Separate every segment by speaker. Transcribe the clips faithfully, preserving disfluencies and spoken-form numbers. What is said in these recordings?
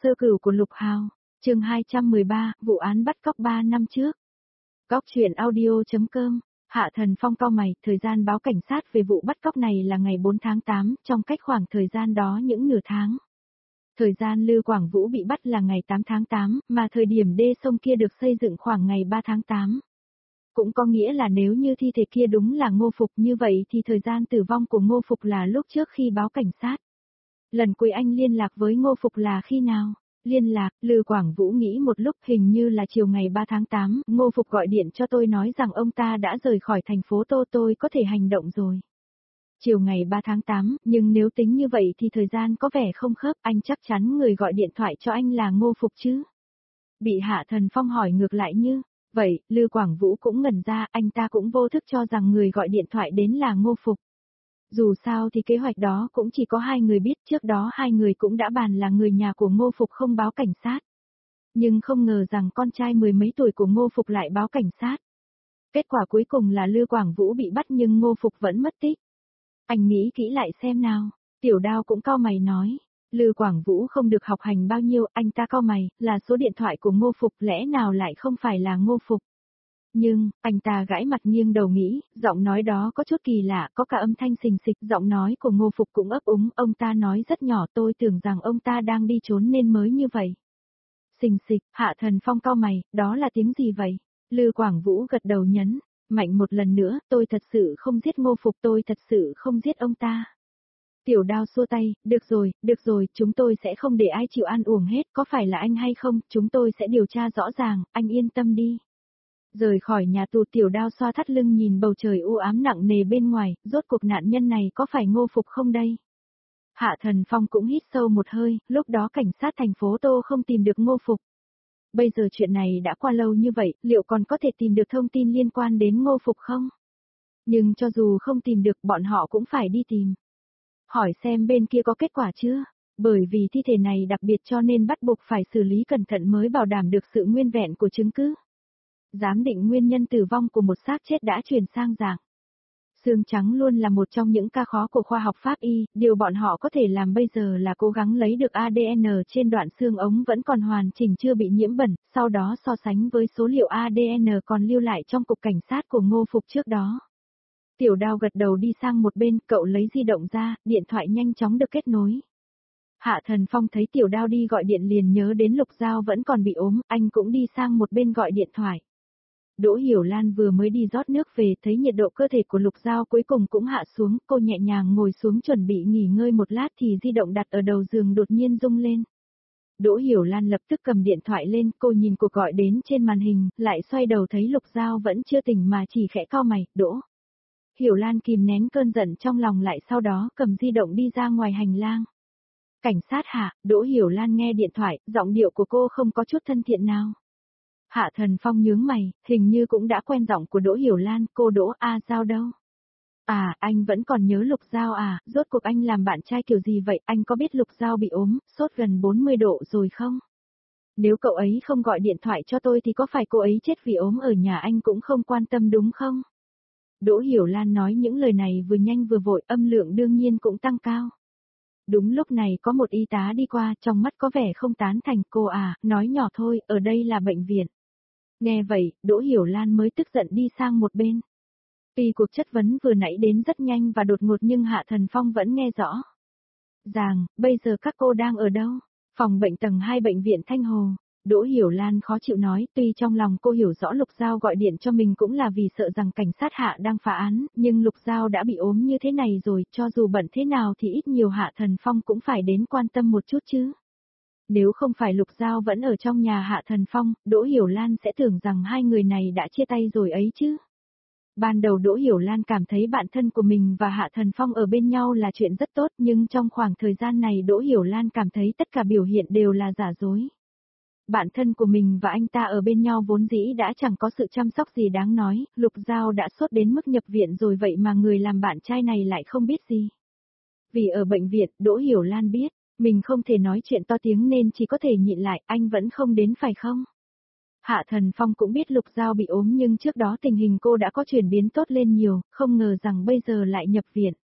Speaker 1: Sơ cửu của Lục Hào, chương hai trăm mười ba, vụ án bắt cóc ba năm trước. Góc truyện audio.com, Hạ Thần Phong cau mày, thời gian báo cảnh sát về vụ bắt cóc này là ngày bốn tháng tám, trong cách khoảng thời gian đó những nửa tháng. Thời gian Lư Quảng Vũ bị bắt là ngày tám tháng tám, mà thời điểm đê sông kia được xây dựng khoảng ngày ba tháng tám. Cũng có nghĩa là nếu như thi thể kia đúng là Ngô Phục như vậy thì thời gian tử vong của Ngô Phục là lúc trước khi báo cảnh sát. Lần cuối anh liên lạc với Ngô Phục là khi nào? Liên lạc, Lư Quảng Vũ nghĩ một lúc, hình như là chiều ngày ba tháng tám, Ngô Phục gọi điện cho tôi nói rằng ông ta đã rời khỏi thành phố Tô, tôi có thể hành động rồi. Chiều ngày ba tháng tám, nhưng nếu tính như vậy thì thời gian có vẻ không khớp, anh chắc chắn người gọi điện thoại cho anh là Ngô Phục chứ? Bị Hạ Thần Phong hỏi ngược lại như, vậy, Lư Quảng Vũ cũng ngẩn ra, anh ta cũng vô thức cho rằng người gọi điện thoại đến là Ngô Phục. Dù sao thì kế hoạch đó cũng chỉ có hai người biết, trước đó hai người cũng đã bàn là người nhà của Ngô Phục không báo cảnh sát. Nhưng không ngờ rằng con trai mười mấy tuổi của Ngô Phục lại báo cảnh sát. Kết quả cuối cùng là Lư Quảng Vũ bị bắt nhưng Ngô Phục vẫn mất tích. Anh nghĩ kỹ lại xem nào, Tiểu Đao cũng cau mày nói. Lư Quảng Vũ không được học hành bao nhiêu, anh ta cau mày, là số điện thoại của Ngô Phục, lẽ nào lại không phải là Ngô Phục. Nhưng, anh ta gãi mặt nghiêng đầu nghĩ, giọng nói đó có chút kỳ lạ, có cả âm thanh xình xịch, giọng nói của Ngô Phục cũng ấp úng, ông ta nói rất nhỏ, tôi tưởng rằng ông ta đang đi trốn nên mới như vậy. Xình xịch, Hạ Thần Phong cau mày, đó là tiếng gì vậy? Lư Quảng Vũ gật đầu nhấn, mạnh một lần nữa, tôi thật sự không giết Ngô Phục, tôi thật sự không giết ông ta. Tiểu Đao xua tay, được rồi, được rồi, chúng tôi sẽ không để ai chịu ăn uổng hết, có phải là anh hay không, chúng tôi sẽ điều tra rõ ràng, anh yên tâm đi. Rời khỏi nhà tù, Tiểu Đao xoa thắt lưng nhìn bầu trời u ám nặng nề bên ngoài, rốt cuộc nạn nhân này có phải Ngô Phục không đây? Hạ Thần Phong cũng hít sâu một hơi, lúc đó cảnh sát thành phố Tô không tìm được Ngô Phục. Bây giờ chuyện này đã qua lâu như vậy, liệu còn có thể tìm được thông tin liên quan đến Ngô Phục không? Nhưng cho dù không tìm được, bọn họ cũng phải đi tìm. Hỏi xem bên kia có kết quả chưa? Bởi vì thi thể này đặc biệt cho nên bắt buộc phải xử lý cẩn thận mới bảo đảm được sự nguyên vẹn của chứng cứ. Giám định nguyên nhân tử vong của một xác chết đã chuyển sang dạng xương trắng luôn là một trong những ca khó của khoa học pháp y, điều bọn họ có thể làm bây giờ là cố gắng lấy được a đê en trên đoạn xương ống vẫn còn hoàn chỉnh chưa bị nhiễm bẩn, sau đó so sánh với số liệu a đê en còn lưu lại trong cục cảnh sát của Ngô Phục trước đó. Tiểu Đao gật đầu đi sang một bên, cậu lấy di động ra, điện thoại nhanh chóng được kết nối. Hạ Thần Phong thấy Tiểu Đao đi gọi điện liền nhớ đến Lục Giao vẫn còn bị ốm, anh cũng đi sang một bên gọi điện thoại. Đỗ Hiểu Lan vừa mới đi rót nước về, thấy nhiệt độ cơ thể của Lục Giao cuối cùng cũng hạ xuống, cô nhẹ nhàng ngồi xuống chuẩn bị nghỉ ngơi một lát thì di động đặt ở đầu giường đột nhiên rung lên. Đỗ Hiểu Lan lập tức cầm điện thoại lên, cô nhìn cuộc gọi đến trên màn hình, lại xoay đầu thấy Lục Giao vẫn chưa tỉnh mà chỉ khẽ cau mày, Đỗ. Hiểu Lan kìm nén cơn giận trong lòng lại sau đó cầm di động đi ra ngoài hành lang. Cảnh sát hả? Đỗ Hiểu Lan nghe điện thoại, giọng điệu của cô không có chút thân thiện nào. Hạ Thần Phong nhướng mày, hình như cũng đã quen giọng của Đỗ Hiểu Lan, cô Đỗ A Giao đâu? À, anh vẫn còn nhớ Lục Giao à, rốt cuộc anh làm bạn trai kiểu gì vậy, anh có biết Lục Giao bị ốm, sốt gần bốn mươi độ rồi không? Nếu cậu ấy không gọi điện thoại cho tôi thì có phải cô ấy chết vì ốm ở nhà anh cũng không quan tâm đúng không? Đỗ Hiểu Lan nói những lời này vừa nhanh vừa vội, âm lượng đương nhiên cũng tăng cao. Đúng lúc này có một y tá đi qua, trong mắt có vẻ không tán thành, cô à, nói nhỏ thôi, ở đây là bệnh viện. Nghe vậy, Đỗ Hiểu Lan mới tức giận đi sang một bên. Tuy cuộc chất vấn vừa nãy đến rất nhanh và đột ngột nhưng Hạ Thần Phong vẫn nghe rõ. Ràng, bây giờ các cô đang ở đâu? Phòng bệnh tầng hai bệnh viện Thanh Hồ. Đỗ Hiểu Lan khó chịu nói, tuy trong lòng cô hiểu rõ Lục Giao gọi điện cho mình cũng là vì sợ rằng cảnh sát Hạ đang phá án, nhưng Lục Giao đã bị ốm như thế này rồi, cho dù bận thế nào thì ít nhiều Hạ Thần Phong cũng phải đến quan tâm một chút chứ. Nếu không phải Lục Giao vẫn ở trong nhà Hạ Thần Phong, Đỗ Hiểu Lan sẽ tưởng rằng hai người này đã chia tay rồi ấy chứ. Ban đầu Đỗ Hiểu Lan cảm thấy bạn thân của mình và Hạ Thần Phong ở bên nhau là chuyện rất tốt, nhưng trong khoảng thời gian này Đỗ Hiểu Lan cảm thấy tất cả biểu hiện đều là giả dối. Bạn thân của mình và anh ta ở bên nhau vốn dĩ đã chẳng có sự chăm sóc gì đáng nói, Lục Giao đã sốt đến mức nhập viện rồi vậy mà người làm bạn trai này lại không biết gì. Vì ở bệnh viện, Đỗ Hiểu Lan biết, mình không thể nói chuyện to tiếng nên chỉ có thể nhịn lại, anh vẫn không đến phải không? Hạ Thần Phong cũng biết Lục Giao bị ốm nhưng trước đó tình hình cô đã có chuyển biến tốt lên nhiều, không ngờ rằng bây giờ lại nhập viện.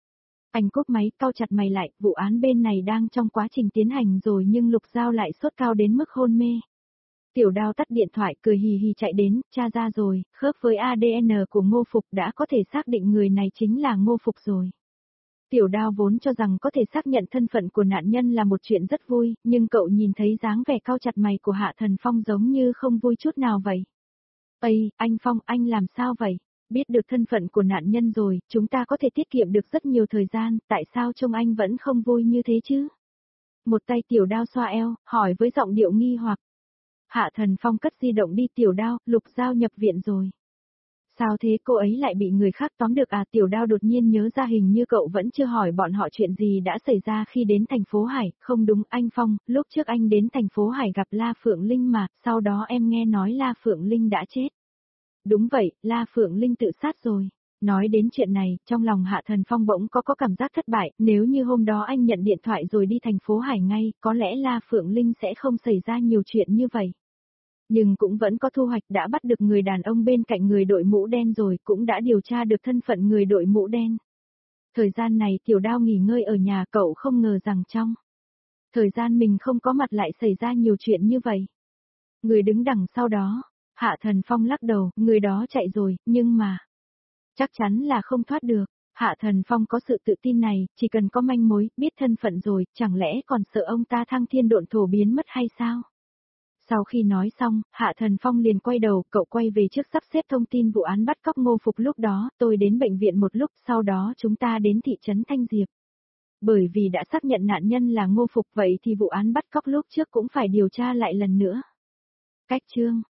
Speaker 1: Anh cúp máy, cau chặt mày lại, vụ án bên này đang trong quá trình tiến hành rồi nhưng Lục Giao lại sốt cao đến mức hôn mê. Tiểu Đao tắt điện thoại cười hì hì chạy đến, tra ra rồi, khớp với a đê en của Ngô Phục đã có thể xác định người này chính là Ngô Phục rồi. Tiểu Đao vốn cho rằng có thể xác nhận thân phận của nạn nhân là một chuyện rất vui, nhưng cậu nhìn thấy dáng vẻ cau chặt mày của Hạ Thần Phong giống như không vui chút nào vậy. Ây, anh Phong, anh làm sao vậy? Biết được thân phận của nạn nhân rồi, chúng ta có thể tiết kiệm được rất nhiều thời gian, tại sao trông anh vẫn không vui như thế chứ? Một tay Tiểu Đao xoa eo, hỏi với giọng điệu nghi hoặc. Hạ Thần Phong cất di động đi. Tiểu Đao, Lục Giao nhập viện rồi. Sao thế, cô ấy lại bị người khác tóm được à? Tiểu Đao đột nhiên nhớ ra hình như cậu vẫn chưa hỏi bọn họ chuyện gì đã xảy ra khi đến thành phố Hải. Không đúng anh Phong, lúc trước anh đến thành phố Hải gặp La Phượng Linh mà, sau đó em nghe nói La Phượng Linh đã chết. Đúng vậy, La Phượng Linh tự sát rồi. Nói đến chuyện này, trong lòng Hạ Thần Phong bỗng có có cảm giác thất bại, nếu như hôm đó anh nhận điện thoại rồi đi thành phố Hải ngay, có lẽ La Phượng Linh sẽ không xảy ra nhiều chuyện như vậy. Nhưng cũng vẫn có thu hoạch, đã bắt được người đàn ông bên cạnh người đội mũ đen rồi, cũng đã điều tra được thân phận người đội mũ đen. Thời gian này Tiểu Đao nghỉ ngơi ở nhà, cậu không ngờ rằng trong thời gian mình không có mặt lại xảy ra nhiều chuyện như vậy. Người đứng đằng sau đó, Hạ Thần Phong lắc đầu, người đó chạy rồi, nhưng mà chắc chắn là không thoát được. Hạ Thần Phong có sự tự tin này, chỉ cần có manh mối, biết thân phận rồi, chẳng lẽ còn sợ ông ta thăng thiên độn thổ biến mất hay sao? Sau khi nói xong, Hạ Thần Phong liền quay đầu, cậu quay về trước sắp xếp thông tin vụ án bắt cóc Ngô Phục. Lúc đó, tôi đến bệnh viện một lúc, sau đó chúng ta đến thị trấn Thanh Diệp. Bởi vì đã xác nhận nạn nhân là Ngô Phục, vậy thì vụ án bắt cóc lúc trước cũng phải điều tra lại lần nữa. Cách chương